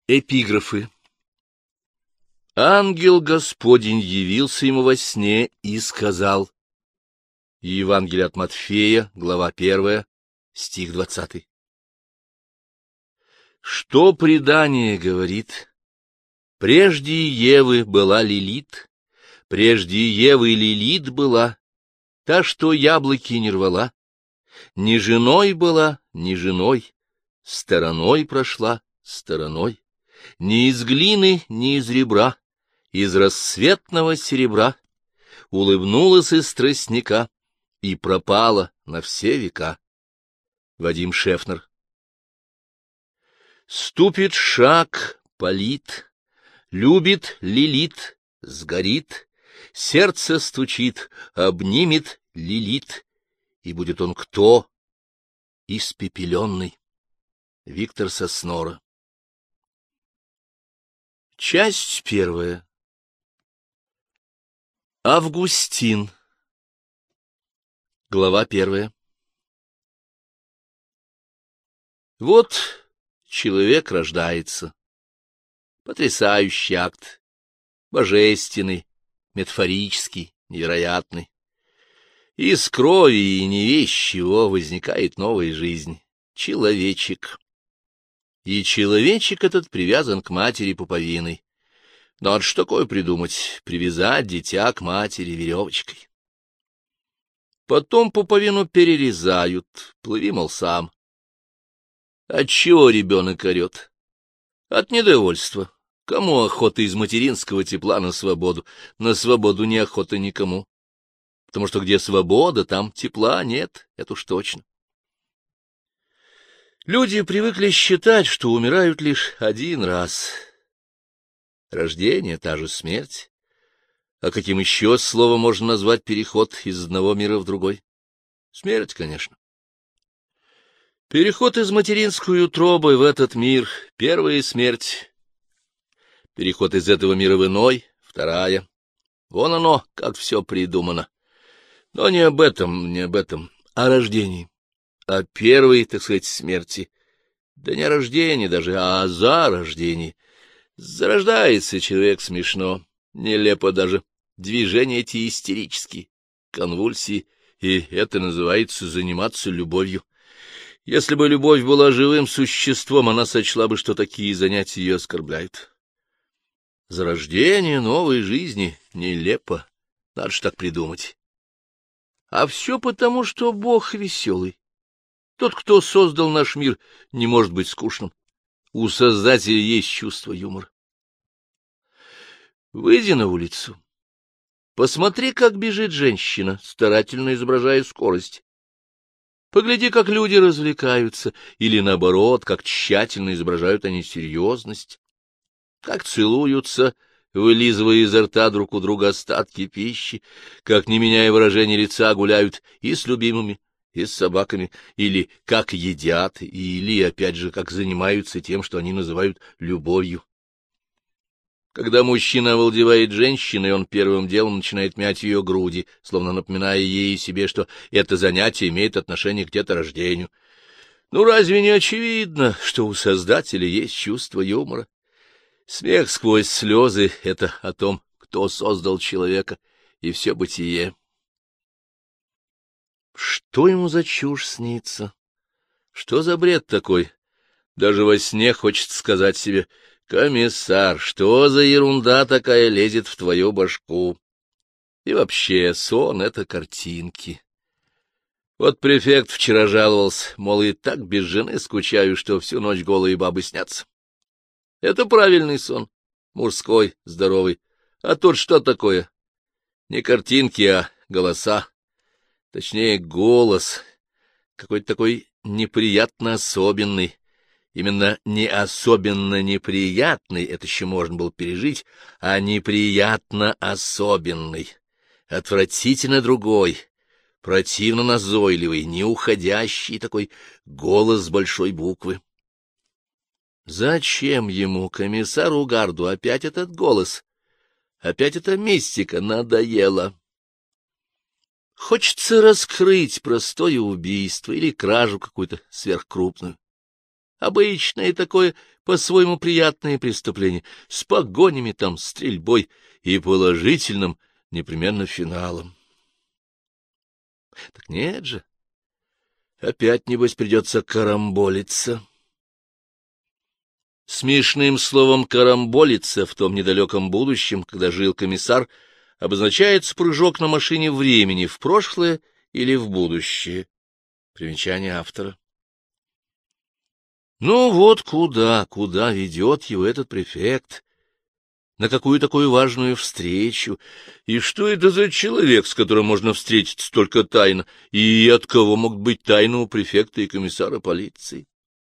Эпиграфы. Ангел Господень явился ему во сне и сказал. Евангелие от Матфея, глава 1, стих 20. Что предание говорит? Прежде Евы была Лилит, прежде Евы Лилит была, та, что яблоки не рвала, ни женой была, ни женой, стороной прошла, стороной. Ни из глины, ни из ребра, из рассветного серебра, улыбнулась из тростника и пропала на все века. Вадим Шефнер. Ступит шаг, палит, любит Лилит, сгорит, сердце стучит, обнимет Лилит, и будет он кто? Испепеленный. Виктор Соснора. Часть первая. Августин. Глава 1. Вот человек рождается. Потрясающий акт. Божественный, метафорический, невероятный. Из крови и не весть чего возникает новая жизнь. Человечек. И человечек этот привязан к матери пуповиной. Надо ж такое придумать — привязать дитя к матери веревочкой. Потом пуповину перерезают, плыви, мол, сам. Отчего ребенок орет? От недовольства. Кому охота из материнского тепла на свободу? На свободу не охота никому. Потому что где свобода, там тепла нет, это уж точно. Люди привыкли считать, что умирают лишь один раз. Рождение — та же смерть. А каким еще словом можно назвать переход из одного мира в другой? Смерть, конечно. Переход из материнской утробы в этот мир — первая смерть. Переход из этого мира в иной — вторая. Вон оно, как все придумано. Но не об этом, о рождении. О первой, так сказать, смерти. Да не о рождении даже, а о зарождении. Зарождается человек смешно, нелепо даже. Движения эти истерические, конвульсии, и это называется заниматься любовью. Если бы любовь была живым существом, она сочла бы, что такие занятия ее оскорбляют. Зарождение новой жизни нелепо, надо ж так придумать. А все потому, что Бог веселый. Тот, кто создал наш мир, не может быть скучным. У Создателя есть чувство юмора. Выйди на улицу. Посмотри, как бежит женщина, старательно изображая скорость. Погляди, как люди развлекаются, или, наоборот, как тщательно изображают они серьезность. Как целуются, вылизывая изо рта друг у друга остатки пищи, как, не меняя выражения лица, гуляют и с любимыми, и с собаками, или как едят, или, опять же, как занимаются тем, что они называют любовью. Когда мужчина овладевает женщиной, он первым делом начинает мять ее груди, словно напоминая ей и себе, что это занятие имеет отношение к деторождению. Ну, разве не очевидно, что у Создателя есть чувство юмора? Смех сквозь слезы — это о том, кто создал человека и все бытие. Что ему за чушь снится? Что за бред такой? Даже во сне хочется сказать себе: «Комиссар, что за ерунда такая лезет в твою башку?» И вообще, сон — это картинки. Вот префект вчера жаловался, мол, и так без жены скучаю, что всю ночь голые бабы снятся. Это правильный сон, мужской, здоровый. А тут что такое? Не картинки, а голоса. Точнее, голос. Какой-то такой неприятно особенный. Именно не особенно неприятный, это еще можно было пережить, а неприятно особенный. Отвратительно другой, противно назойливый, неуходящий такой голос с большой буквы. Зачем ему, комиссару Гарду, опять этот голос? Опять эта мистика надоела. Хочется раскрыть простое убийство или кражу какую-то сверхкрупную. Обычное такое, по-своему приятное преступление, с погонями там, стрельбой и положительным, непременно финалом. Так нет же, опять, небось, придется карамболиться. Смешным словом «карамболиться» в том недалеком будущем, когда жил комиссар, обозначается прыжок на машине времени в прошлое или в будущее. Примечание автора. Ну вот куда ведет его этот префект? На какую такую важную встречу? И что это за человек, с которым можно встретиться только тайно? И от кого могут быть тайны у префекта и комиссара полиции?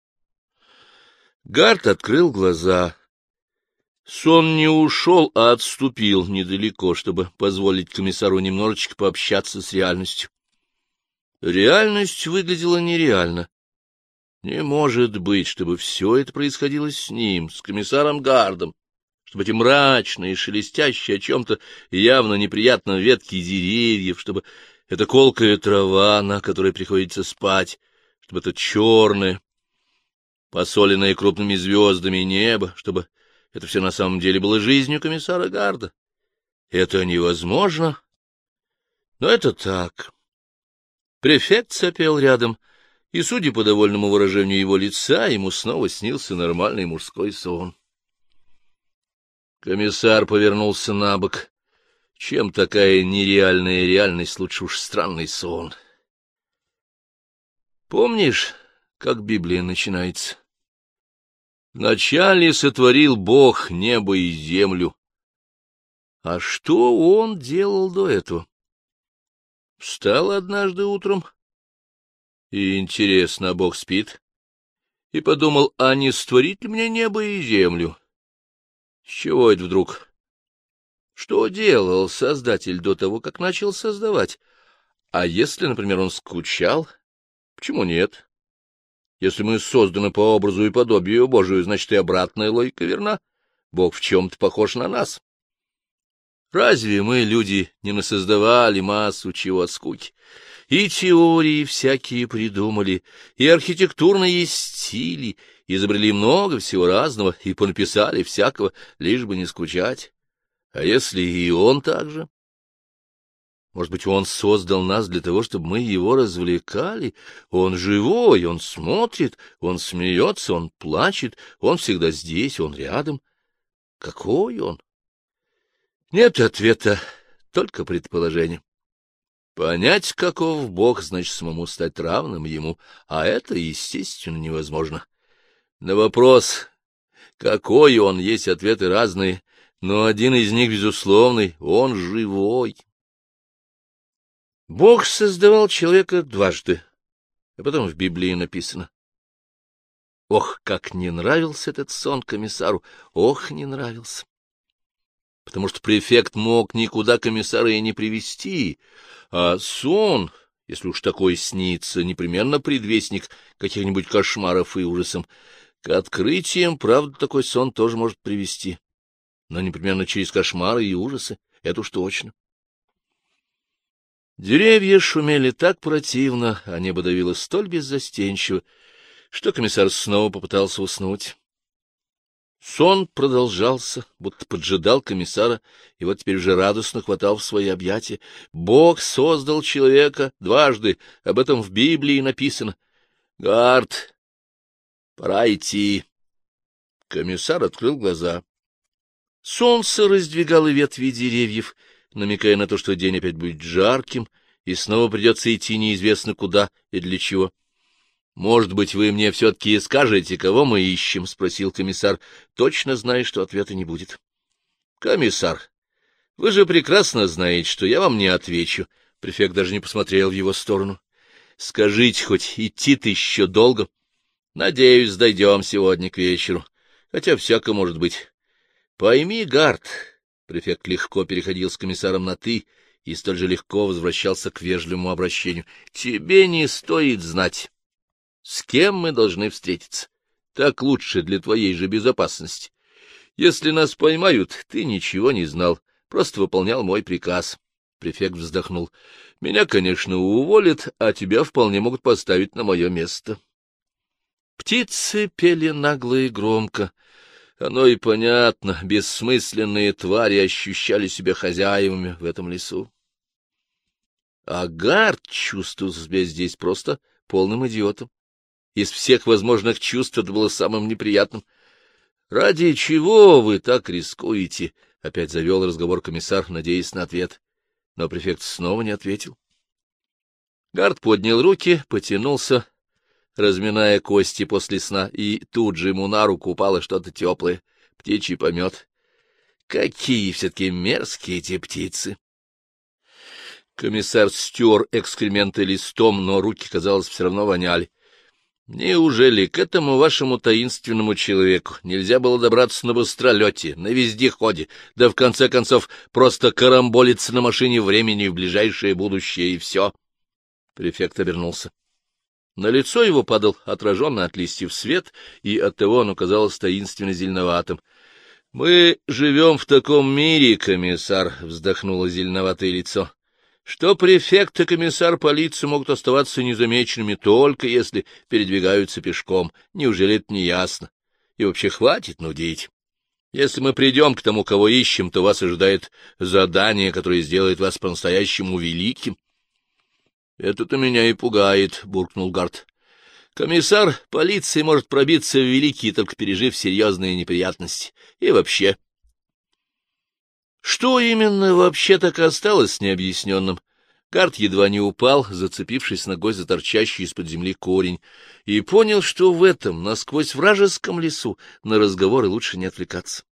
Гард открыл глаза. Сон не ушел, а отступил недалеко, чтобы позволить комиссару немножечко пообщаться с реальностью. Реальность выглядела нереально. Не может быть, чтобы все это происходило с ним, с комиссаром Гардом, чтобы эти мрачные, шелестящие о чем-то явно неприятном ветки деревьев, чтобы эта колкая трава, на которой приходится спать, чтобы это черное, посоленное крупными звездами небо, чтобы это все на самом деле было жизнью комиссара Гарда. Это невозможно, но это так. Префект сопел рядом, и, судя по довольному выражению его лица, ему снова снился нормальный мужской сон. Комиссар повернулся на бок. Чем такая нереальная реальность, лучше уж странный сон. Помнишь, как Библия начинается? «Вначале сотворил Бог небо и землю». А что он делал до этого? Встал однажды утром, и, интересно, Бог спит, и подумал, а не створить ли мне небо и землю? С чего это вдруг? Что делал Создатель до того, как начал создавать? А если, например, он скучал? Почему нет? Если мы созданы по образу и подобию Божию, значит, и обратная логика верна. Бог в чем-то похож на нас. Разве мы, люди, не насоздавали массу чего от скуки? И теории всякие придумали, и архитектурные стили, изобрели много всего разного, и понаписали всякого, лишь бы не скучать. А если и он так же? Может быть, он создал нас для того, чтобы мы его развлекали? Он живой, он смотрит, он смеется, он плачет, он всегда здесь, он рядом. Какой он? Нет ответа, только предположение. Понять, каков Бог, значит самому стать равным ему, а это, естественно, невозможно. На вопрос, какой он, есть ответы разные, но один из них безусловный — он живой. Бог создавал человека дважды, а потом в Библии написано. Ох, как не нравился этот сон комиссару, ох, не нравился. Потому что префект мог никуда комиссара и не привести, а сон, если уж такой снится, непременно предвестник каких-нибудь кошмаров и ужасов. К открытиям, правда, такой сон тоже может привести, но непременно через кошмары и ужасы, это уж точно. Деревья шумели так противно, а небо давило столь беззастенчиво, что комиссар снова попытался уснуть. Сон продолжался, будто поджидал комиссара, и вот теперь уже радостно хватал в свои объятия. Бог создал человека дважды, об этом в Библии написано. Гард, пора идти. Комиссар открыл глаза. Солнце раздвигало ветви деревьев, намекая на то, что день опять будет жарким, и снова придется идти неизвестно куда и для чего. — Может быть, вы мне все-таки скажете, кого мы ищем? — спросил комиссар, точно зная, что ответа не будет. — Комиссар, вы же прекрасно знаете, что я вам не отвечу. Префект даже не посмотрел в его сторону. — Скажите, хоть идти-то еще долго? — Надеюсь, дойдем сегодня к вечеру, хотя всяко может быть. — Пойми, Гард, префект легко переходил с комиссаром на «ты» и столь же легко возвращался к вежливому обращению. — Тебе не стоит знать, с кем мы должны встретиться. Так лучше для твоей же безопасности. Если нас поймают, ты ничего не знал, просто выполнял мой приказ. Префект вздохнул. Меня, конечно, уволят, а тебя вполне могут поставить на мое место. Птицы пели нагло и громко. Оно и понятно, бессмысленные твари ощущали себя хозяевами в этом лесу. А Гард чувствовал себя здесь просто полным идиотом. Из всех возможных чувств это было самым неприятным. — Ради чего вы так рискуете? — опять завел разговор комиссар, надеясь на ответ. Но префект снова не ответил. Гард поднял руки, потянулся, разминая кости после сна, и тут же ему на руку упало что-то теплое, птичий помет. Какие все-таки мерзкие эти птицы! Комиссар стер экскременты листом, но руки, казалось, все равно воняли. Неужели к этому вашему таинственному человеку нельзя было добраться на быстролете, на вездеходе, да в конце концов просто карамболиться на машине времени в ближайшее будущее, и все? Префект обернулся. На лицо его падал отраженный от листьев свет, и оттого оно казалось таинственно зеленоватым. — Мы живем в таком мире, комиссар, — вздохнуло зеленоватое лицо, — что префект и комиссар полиции могут оставаться незамеченными только если передвигаются пешком. Неужели это не ясно? И вообще хватит нудить. Если мы придем к тому, кого ищем, то вас ожидает задание, которое сделает вас по-настоящему великим. — Это-то меня и пугает, — буркнул Гард. — Комиссар полиции может пробиться в великие, только пережив серьезные неприятности. И вообще... Что именно вообще так и осталось необъясненным? Гард едва не упал, зацепившись ногой за торчащий из-под земли корень, и понял, что в этом насквозь вражеском лесу на разговоры лучше не отвлекаться.